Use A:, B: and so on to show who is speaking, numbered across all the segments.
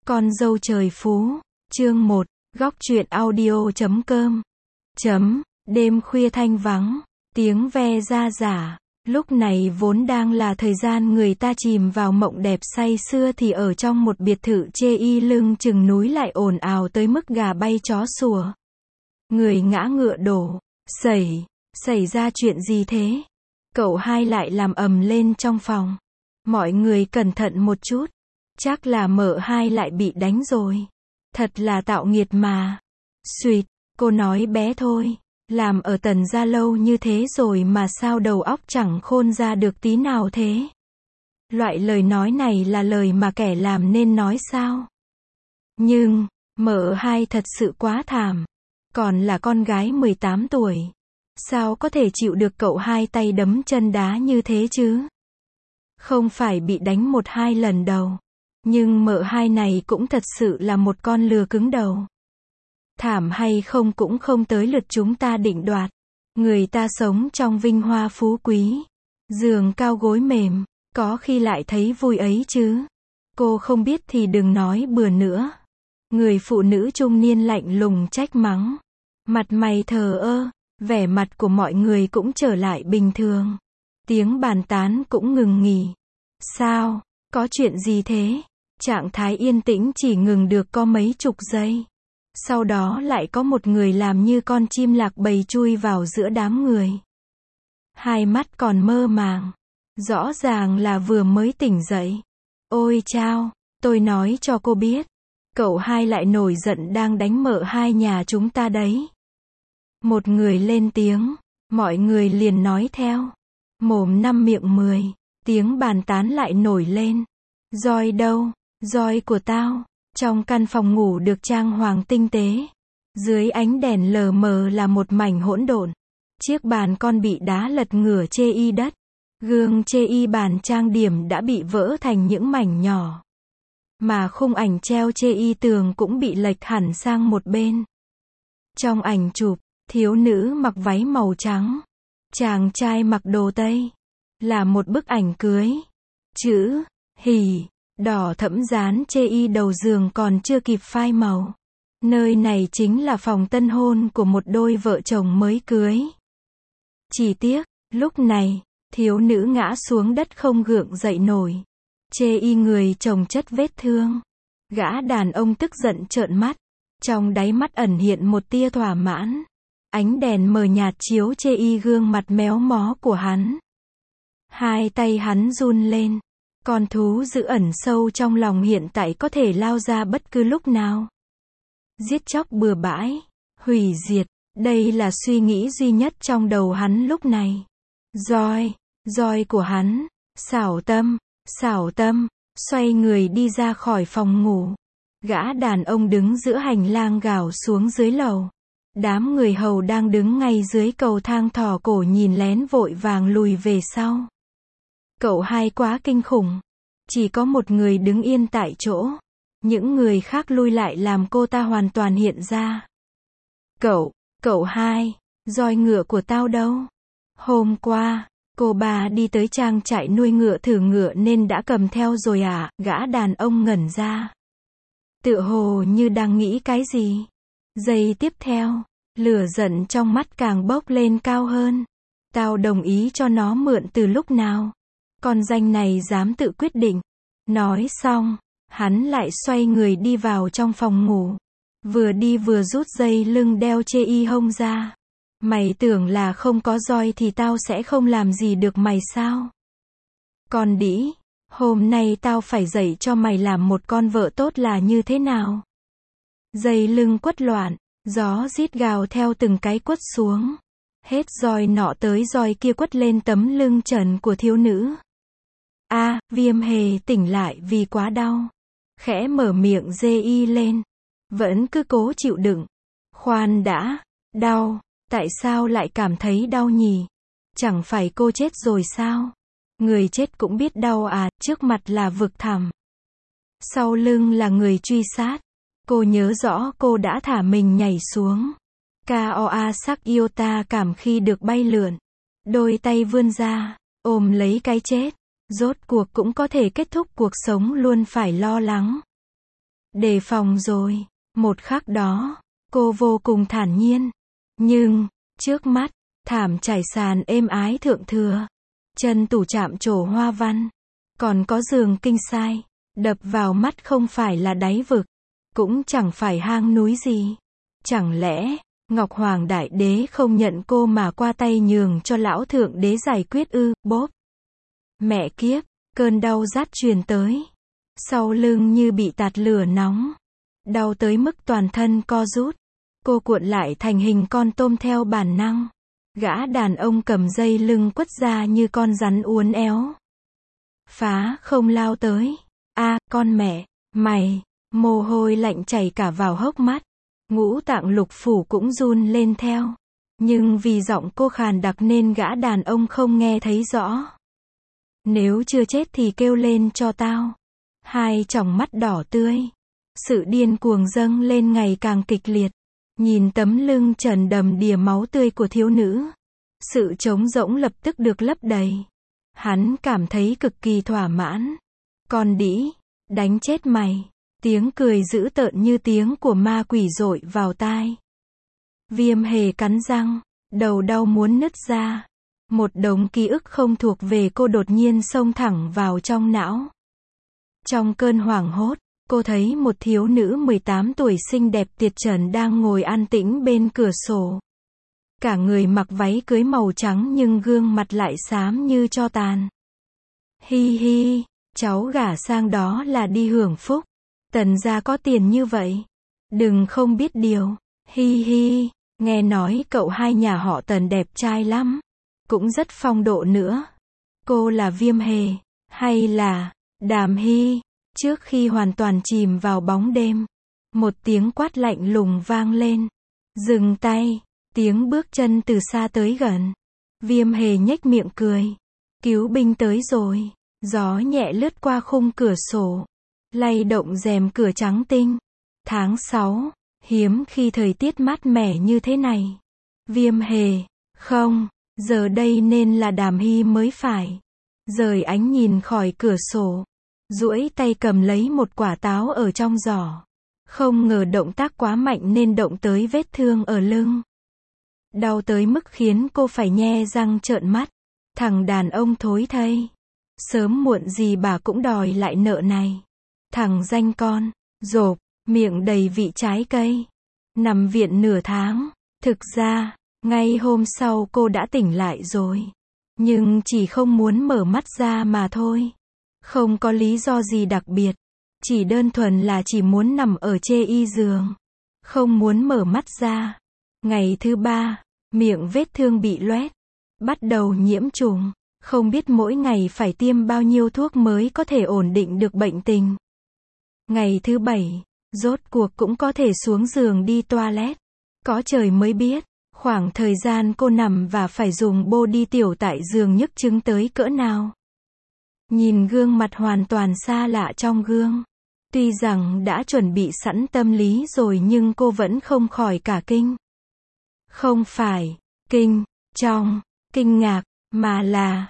A: Con dâu trời phú, chương 1, góc truyện audio.com. Đêm khuya thanh vắng, tiếng ve ra rả, lúc này vốn đang là thời gian người ta chìm vào mộng đẹp say sưa thì ở trong một biệt thự chê y lưng chừng núi lại ồn ào tới mức gà bay chó sủa. Người ngã ngựa đổ, xảy ra chuyện gì thế? Cậu hai lại làm ầm lên trong phòng. Mọi người cẩn thận một chút. Chắc là mợ hai lại bị đánh rồi. Thật là tạo nghiệt mà. Xuyệt, cô nói bé thôi. Làm ở Tần gia lâu như thế rồi mà sao đầu óc chẳng khôn ra được tí nào thế? Loại lời nói này là lời mà kẻ làm nên nói sao? Nhưng, mợ hai thật sự quá thảm. Còn là con gái 18 tuổi. Sao có thể chịu được cậu hai tay đấm chân đá như thế chứ? Không phải bị đánh 1-2 lần đâu. Nhưng mợ hai này cũng thật sự là một con lừa cứng đầu. Thảm hay không cũng không tới lượt chúng ta định đoạt. Người ta sống trong vinh hoa phú quý. Giường cao gối mềm, có khi lại thấy vui ấy chứ. Cô không biết thì đừng nói bừa nữa. Người phụ nữ trung niên lạnh lùng trách mắng. Mặt mày thờ ơ, vẻ mặt của mọi người cũng trở lại bình thường. Tiếng bàn tán cũng ngừng nghỉ. Sao? Có chuyện gì thế? Trạng thái yên tĩnh chỉ ngừng được có mấy chục giây. Sau đó lại có một người làm như con chim lạc bầy chui vào giữa đám người. Hai mắt còn mơ màng. Rõ ràng là vừa mới tỉnh dậy. Ôi chao, tôi nói cho cô biết. Cậu hai lại nổi giận đang đánh mợ hai nhà chúng ta đấy. Một người lên tiếng. Mọi người liền nói theo. Mồm năm miệng 10. Tiếng bàn tán lại nổi lên. Roi đâu? Roi của tao. Trong căn phòng ngủ được trang hoàng tinh tế. Dưới ánh đèn lờ mờ là một mảnh hỗn độn. Chiếc bàn con bị đá lật ngửa chê y đất. Gương chê y bàn trang điểm đã bị vỡ thành những mảnh nhỏ. Mà khung ảnh treo chê y tường cũng bị lệch hẳn sang một bên. Trong ảnh chụp, thiếu nữ mặc váy màu trắng. Chàng trai mặc đồ Tây. Là một bức ảnh cưới. Chữ hỉ đỏ thẫm dán chê y đầu giường còn chưa kịp phai màu. Nơi này chính là phòng tân hôn của một đôi vợ chồng mới cưới. Chỉ tiếc, lúc này, thiếu nữ ngã xuống đất không gượng dậy nổi. Chê y người chồng chất vết thương. Gã đàn ông tức giận trợn mắt. Trong đáy mắt ẩn hiện một tia thỏa mãn. Ánh đèn mờ nhạt chiếu chê y gương mặt méo mó của hắn. Hai tay hắn run lên. Con thú dữ ẩn sâu trong lòng hiện tại có thể lao ra bất cứ lúc nào. Giết chóc bừa bãi, hủy diệt, đây là suy nghĩ duy nhất trong đầu hắn lúc này. Roi của hắn, xảo tâm, xoay người đi ra khỏi phòng ngủ. Gã đàn ông đứng giữa hành lang gào xuống dưới lầu. Đám người hầu đang đứng ngay dưới cầu thang thò cổ nhìn lén vội vàng lùi về sau. Cậu hai quá kinh khủng. Chỉ có một người đứng yên tại chỗ. Những người khác lui lại làm cô ta hoàn toàn hiện ra. Cậu hai, roi ngựa của tao đâu? Hôm qua, cô bà đi tới trang trại nuôi ngựa thử ngựa nên đã cầm theo rồi à? Gã đàn ông ngẩn ra. Tựa hồ như đang nghĩ cái gì. Giây tiếp theo, lửa giận trong mắt càng bốc lên cao hơn. Tao đồng ý cho nó mượn từ lúc nào? Con danh này dám tự quyết định. Nói xong, hắn lại xoay người đi vào trong phòng ngủ. Vừa đi vừa rút dây lưng đeo chê y hông ra. Mày tưởng là không có roi thì tao sẽ không làm gì được mày sao? Con đĩ, hôm nay tao phải dạy cho mày làm một con vợ tốt là như thế nào? Dây lưng quất loạn, gió rít gào theo từng cái quất xuống. Hết roi nọ tới roi kia quất lên tấm lưng trần của thiếu nữ. Viêm hề tỉnh lại vì quá đau. Khẽ mở miệng dê y lên. Vẫn cứ cố chịu đựng. Khoan đã, đau, tại sao lại cảm thấy đau nhỉ? Chẳng phải cô chết rồi sao? Người chết cũng biết đau à, trước mặt là vực thẳm. Sau lưng là người truy sát. Cô nhớ rõ cô đã thả mình nhảy xuống. Koa sắc yêu ta cảm khi được bay lượn. Đôi tay vươn ra, ôm lấy cái chết. Rốt cuộc cũng có thể kết thúc cuộc sống luôn phải lo lắng. Đề phòng rồi. Một khắc đó, cô vô cùng thản nhiên. Nhưng, trước mắt, thảm trải sàn êm ái thượng thừa. Chân tủ chạm trổ hoa văn. Còn có giường kinh sai. Đập vào mắt không phải là đáy vực. Cũng chẳng phải hang núi gì. Chẳng lẽ, Ngọc Hoàng Đại Đế không nhận cô mà qua tay nhường cho lão thượng đế giải quyết ư? Bốp. Mẹ kiếp, cơn đau rát truyền tới. Sau lưng như bị tạt lửa nóng. Đau tới mức toàn thân co rút. Cô cuộn lại thành hình con tôm theo bản năng. Gã đàn ông cầm dây lưng quất ra như con rắn uốn éo. Phá không lao tới. A, con mẹ, mày, mồ hôi lạnh chảy cả vào hốc mắt. Ngũ tạng lục phủ cũng run lên theo. Nhưng vì giọng cô khàn đặc nên gã đàn ông không nghe thấy rõ. Nếu chưa chết thì kêu lên cho tao. Hai tròng mắt đỏ tươi. Sự điên cuồng dâng lên ngày càng kịch liệt. Nhìn tấm lưng trần đầm đìa máu tươi của thiếu nữ. Sự trống rỗng lập tức được lấp đầy. Hắn cảm thấy cực kỳ thỏa mãn. Con đĩ, đánh chết mày. Tiếng cười dữ tợn như tiếng của ma quỷ dội vào tai. Viêm hề cắn răng, đầu đau muốn nứt ra. Một đống ký ức không thuộc về cô đột nhiên xông thẳng vào trong não. Trong cơn hoảng hốt, cô thấy một thiếu nữ 18 tuổi xinh đẹp tuyệt trần đang ngồi an tĩnh bên cửa sổ. Cả người mặc váy cưới màu trắng nhưng gương mặt lại xám như tro tàn. Hi hi, cháu gả sang đó là đi hưởng phúc. Tần gia có tiền như vậy. Đừng không biết điều. Hi hi, nghe nói cậu hai nhà họ Tần đẹp trai lắm. Cũng rất phong độ nữa. Cô là Viêm Hề, hay là Đàm Hy? Trước khi hoàn toàn chìm vào bóng đêm, một tiếng quát lạnh lùng vang lên. Dừng tay, tiếng bước chân từ xa tới gần. Viêm Hề nhếch miệng cười. Cứu binh tới rồi. Gió nhẹ lướt qua khung cửa sổ, lay động rèm cửa trắng tinh. Tháng 6, hiếm khi thời tiết mát mẻ như thế này. Viêm Hề, không, giờ đây nên là Đàm Hy mới phải. Rời ánh nhìn khỏi cửa sổ, duỗi tay cầm lấy một quả táo ở trong giỏ. Không ngờ động tác quá mạnh nên động tới vết thương ở lưng. Đau tới mức khiến cô phải nhe răng trợn mắt. Thằng đàn ông thối thây. Sớm muộn gì bà cũng đòi lại nợ này. Thằng danh con, rộp, miệng đầy vị trái cây. Nằm viện nửa tháng. Thực ra, ngay hôm sau cô đã tỉnh lại rồi. Nhưng chỉ không muốn mở mắt ra mà thôi. Không có lý do gì đặc biệt. Chỉ đơn thuần là chỉ muốn nằm ở chê y giường. Không muốn mở mắt ra. Ngày thứ 3, miệng vết thương bị loét. Bắt đầu nhiễm trùng. Không biết mỗi ngày phải tiêm bao nhiêu thuốc mới có thể ổn định được bệnh tình. Ngày thứ 7, rốt cuộc cũng có thể xuống giường đi toilet. Có trời mới biết, khoảng thời gian cô nằm và phải dùng bô đi tiểu tại giường nhức chứng tới cỡ nào. Nhìn gương mặt hoàn toàn xa lạ trong gương. Tuy rằng đã chuẩn bị sẵn tâm lý rồi nhưng cô vẫn không khỏi cả kinh. Không phải kinh ngạc, mà là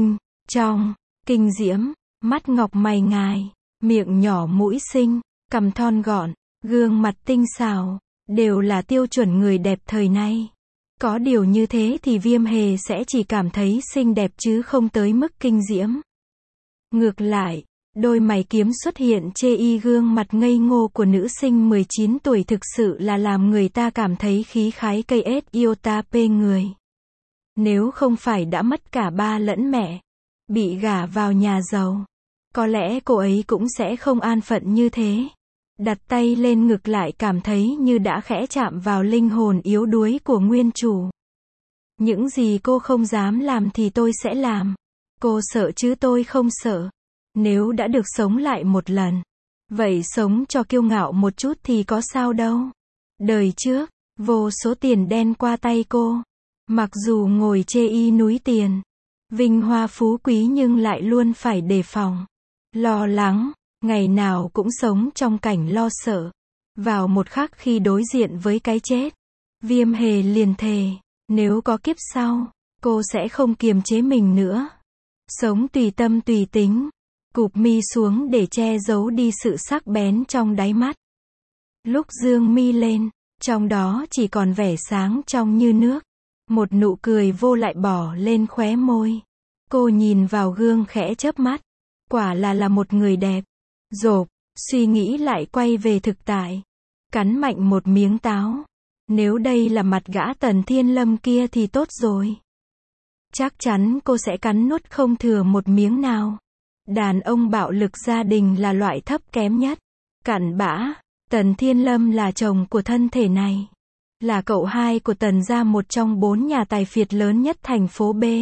A: kinh diễm. Mắt ngọc mày ngài, miệng nhỏ mũi xinh, cằm thon gọn, gương mặt tinh xảo, đều là tiêu chuẩn người đẹp thời nay. Có điều như thế thì Viêm Hề sẽ chỉ cảm thấy xinh đẹp chứ không tới mức kinh diễm. Ngược lại, đôi mày kiếm xuất hiện chê y gương mặt ngây ngô của nữ sinh 19 tuổi thực sự là làm người ta cảm thấy khí khái cây ết iota pê người. Nếu không phải đã mất cả ba lẫn mẹ, bị gả vào nhà giàu, có lẽ cô ấy cũng sẽ không an phận như thế. Đặt tay lên ngực lại cảm thấy như đã khẽ chạm vào linh hồn yếu đuối của nguyên chủ. Những gì cô không dám làm thì tôi sẽ làm. Cô sợ chứ tôi không sợ. Nếu đã được sống lại một lần, vậy sống cho kiêu ngạo một chút thì có sao đâu. Đời trước, vô số tiền đen qua tay cô. Mặc dù ngồi chê y núi tiền, vinh hoa phú quý nhưng lại luôn phải đề phòng, lo lắng, ngày nào cũng sống trong cảnh lo sợ. Vào một khắc khi đối diện với cái chết, Viêm Hề liền thề, nếu có kiếp sau, cô sẽ không kiềm chế mình nữa. Sống tùy tâm tùy tính. cụp mi xuống để che giấu đi sự sắc bén trong đáy mắt. Lúc dương mi lên, trong đó chỉ còn vẻ sáng trong như nước. Một nụ cười vô lại bỏ lên khóe môi. Cô nhìn vào gương khẽ chớp mắt. Quả là một người đẹp. Rộp, suy nghĩ lại quay về thực tại. Cắn mạnh một miếng táo. Nếu đây là mặt gã Tần Thiên Lâm kia thì tốt rồi. Chắc chắn cô sẽ cắn nuốt không thừa một miếng nào. Đàn ông bạo lực gia đình là loại thấp kém nhất. Cặn bã, Tần Thiên Lâm là chồng của thân thể này. Là cậu hai của Tần gia, một trong 4 nhà tài phiệt lớn nhất thành phố B.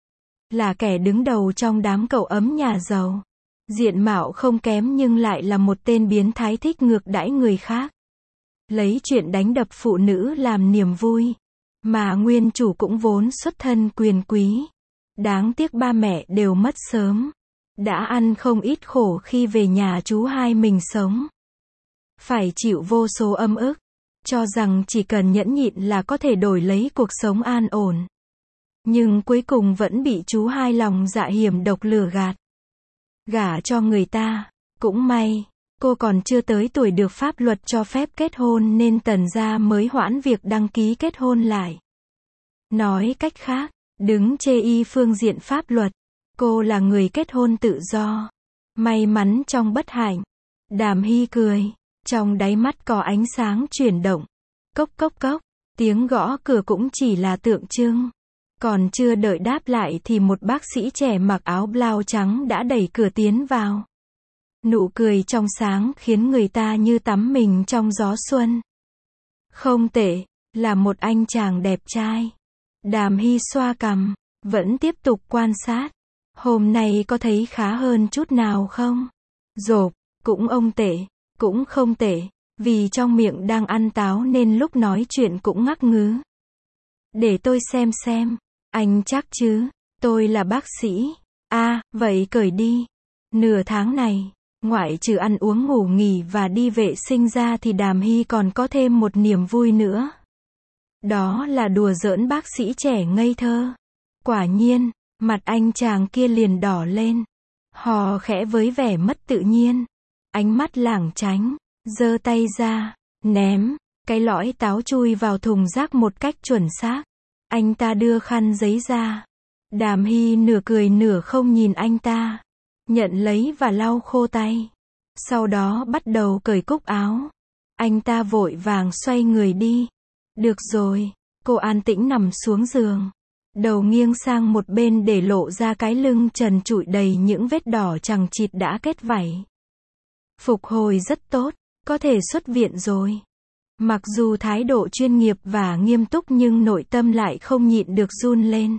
A: Là kẻ đứng đầu trong đám cậu ấm nhà giàu. Diện mạo không kém nhưng lại là một tên biến thái thích ngược đãi người khác. Lấy chuyện đánh đập phụ nữ làm niềm vui. Mà nguyên chủ cũng vốn xuất thân quyền quý. Đáng tiếc ba mẹ đều mất sớm. Đã ăn không ít khổ khi về nhà chú hai mình sống. Phải chịu vô số âm ức. Cho rằng chỉ cần nhẫn nhịn là có thể đổi lấy cuộc sống an ổn. Nhưng cuối cùng vẫn bị chú hai lòng dạ hiểm độc lừa gạt. Gả cho người ta. Cũng may, cô còn chưa tới tuổi được pháp luật cho phép kết hôn nên Tần gia mới hoãn việc đăng ký kết hôn lại. Nói cách khác, đứng chê y phương diện pháp luật, cô là người kết hôn tự do. May mắn trong bất hạnh. Đàm Hy cười. Trong đáy mắt có ánh sáng chuyển động. Cốc cốc cốc. Tiếng gõ cửa cũng chỉ là tượng trưng. Còn chưa đợi đáp lại thì một bác sĩ trẻ mặc áo blau trắng đã đẩy cửa tiến vào. Nụ cười trong sáng khiến người ta như tắm mình trong gió xuân. Không tệ, là một anh chàng đẹp trai. Đàm Hy xoa cằm, vẫn tiếp tục quan sát. Hôm nay có thấy khá hơn chút nào không? Rộp, cũng ông tệ, cũng không tệ, vì trong miệng đang ăn táo nên lúc nói chuyện cũng ngắc ngứ. Để tôi xem, anh chắc chứ, tôi là bác sĩ. Vậy cởi đi. Nửa tháng này, ngoại trừ ăn uống ngủ nghỉ và đi vệ sinh ra thì Đàm Hy còn có thêm một niềm vui nữa. Đó là đùa giỡn bác sĩ trẻ ngây thơ. Quả nhiên, mặt anh chàng kia liền đỏ lên. Hò khẽ với vẻ mất tự nhiên. Ánh mắt lảng tránh, giơ tay ra, ném, cái lõi táo chui vào thùng rác một cách chuẩn xác. Anh ta đưa khăn giấy ra. Đàm Hy nửa cười nửa không nhìn anh ta. Nhận lấy và lau khô tay. Sau đó bắt đầu cởi cúc áo. Anh ta vội vàng xoay người đi. Được rồi, cô an tĩnh nằm xuống giường. Đầu nghiêng sang một bên để lộ ra cái lưng trần trụi đầy những vết đỏ chằng chịt đã kết vảy. Phục hồi rất tốt, có thể xuất viện rồi. Mặc dù thái độ chuyên nghiệp và nghiêm túc nhưng nội tâm lại không nhịn được run lên.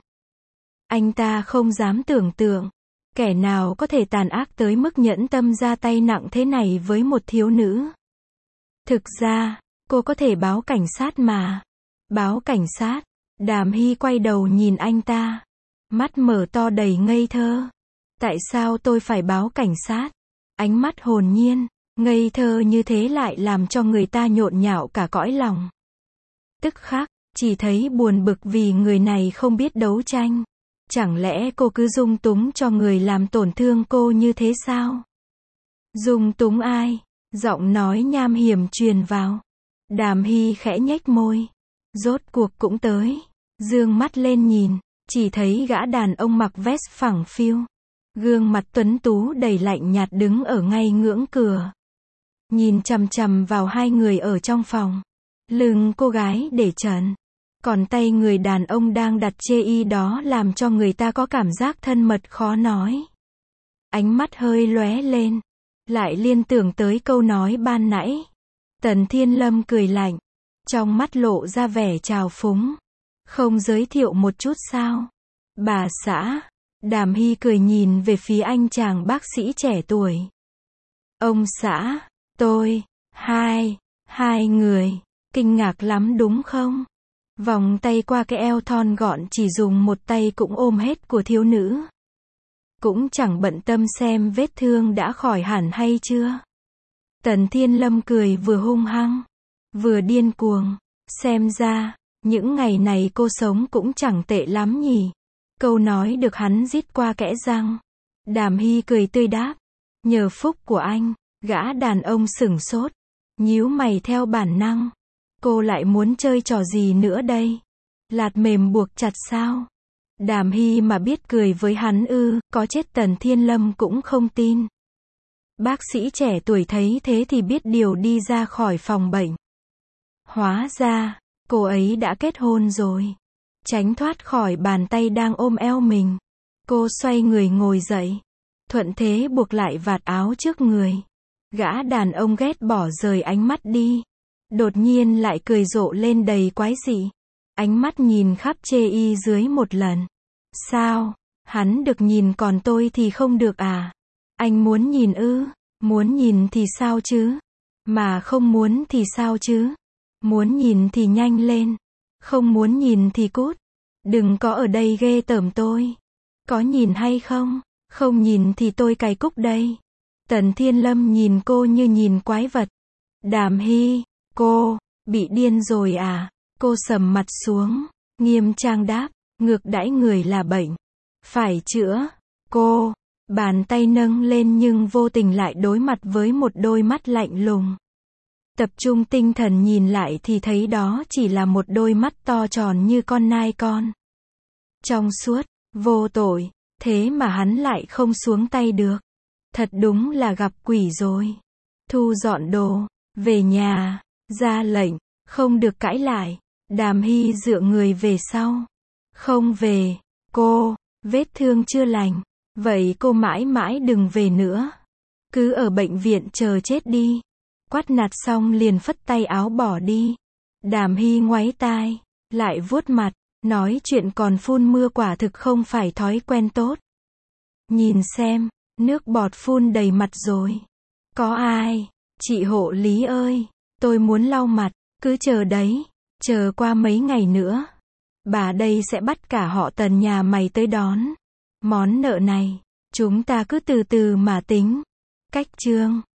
A: Anh ta không dám tưởng tượng, kẻ nào có thể tàn ác tới mức nhẫn tâm ra tay nặng thế này với một thiếu nữ. Thực ra, cô có thể báo cảnh sát mà. Báo cảnh sát? Đàm Hy quay đầu nhìn anh ta. Mắt mở to đầy ngây thơ. Tại sao tôi phải báo cảnh sát? Ánh mắt hồn nhiên, ngây thơ như thế lại làm cho người ta nhộn nhạo cả cõi lòng. Tức khắc, chỉ thấy buồn bực vì người này không biết đấu tranh. Chẳng lẽ cô cứ dung túng cho người làm tổn thương cô như thế sao? Dung túng ai? Giọng nói nham hiểm truyền vào. Đàm Hy khẽ nhếch môi. Rốt cuộc cũng tới. Dương mắt lên nhìn, chỉ thấy gã đàn ông mặc vest phẳng phiu. Gương mặt tuấn tú đầy lạnh nhạt đứng ở ngay ngưỡng cửa. Nhìn chằm chằm vào hai người ở trong phòng. Lưng cô gái để trần. Còn tay người đàn ông đang đặt chê y đó làm cho người ta có cảm giác thân mật khó nói. Ánh mắt hơi lóe lên. Lại liên tưởng tới câu nói ban nãy. Tần Thiên Lâm cười lạnh. Trong mắt lộ ra vẻ trào phúng. Không giới thiệu một chút sao? Bà xã. Đàm Hy cười nhìn về phía anh chàng bác sĩ trẻ tuổi. Ông xã, tôi, hai người, kinh ngạc lắm đúng không? Vòng tay qua cái eo thon gọn chỉ dùng một tay cũng ôm hết của thiếu nữ. Cũng chẳng bận tâm xem vết thương đã khỏi hẳn hay chưa. Tần Thiên Lâm cười vừa hung hăng, vừa điên cuồng. Xem ra, những ngày này cô sống cũng chẳng tệ lắm nhỉ. Câu nói được hắn rít qua kẽ răng. Đàm Hy cười tươi đáp. Nhờ phúc của anh, gã đàn ông sửng sốt, nhíu mày theo bản năng. Cô lại muốn chơi trò gì nữa đây? Lạt mềm buộc chặt sao? Đàm Hy mà biết cười với hắn ư, có chết Tần Thiên Lâm cũng không tin. Bác sĩ trẻ tuổi thấy thế thì biết điều đi ra khỏi phòng bệnh. Hóa ra, cô ấy đã kết hôn rồi. Tránh thoát khỏi bàn tay đang ôm eo mình. Cô xoay người ngồi dậy. Thuận thế buộc lại vạt áo trước người. Gã đàn ông ghét bỏ rời ánh mắt đi. Đột nhiên lại cười rộ lên đầy quái dị. Ánh mắt nhìn khắp chê y dưới một lần. Sao? Hắn được nhìn còn tôi thì không được à? Anh muốn nhìn ư? Muốn nhìn thì sao chứ? Mà không muốn thì sao chứ? Muốn nhìn thì nhanh lên. Không muốn nhìn thì cút. Đừng có ở đây ghê tởm tôi. Có nhìn hay không? Không nhìn thì tôi cài cúc đây. Tần Thiên Lâm nhìn cô như nhìn quái vật. Đàm Hy, cô, bị điên rồi à? Cô sầm mặt xuống, nghiêm trang đáp, ngược đãi người là bệnh. Phải chữa. Cô, bàn tay nâng lên nhưng vô tình lại đối mặt với một đôi mắt lạnh lùng. Tập trung tinh thần nhìn lại thì thấy đó chỉ là một đôi mắt to tròn như con nai con. Trong suốt, vô tội, thế mà hắn lại không xuống tay được. Thật đúng là gặp quỷ rồi. Thu dọn đồ, về nhà, ra lệnh, không được cãi lại. Đàm Hy dựa người về sau. Không về, cô, vết thương chưa lành. Vậy cô mãi mãi đừng về nữa. Cứ ở bệnh viện chờ chết đi. Quát nạt xong liền phất tay áo bỏ đi. Đàm Hy ngoáy tai, lại vuốt mặt, nói chuyện còn phun mưa quả thực không phải thói quen tốt. Nhìn xem, nước bọt phun đầy mặt rồi. Có ai? Chị hộ lý ơi, tôi muốn lau mặt, cứ chờ đấy, chờ qua mấy ngày nữa. Bà đây sẽ bắt cả họ Tần nhà mày tới đón. Món nợ này, chúng ta cứ từ từ mà tính. Cách chương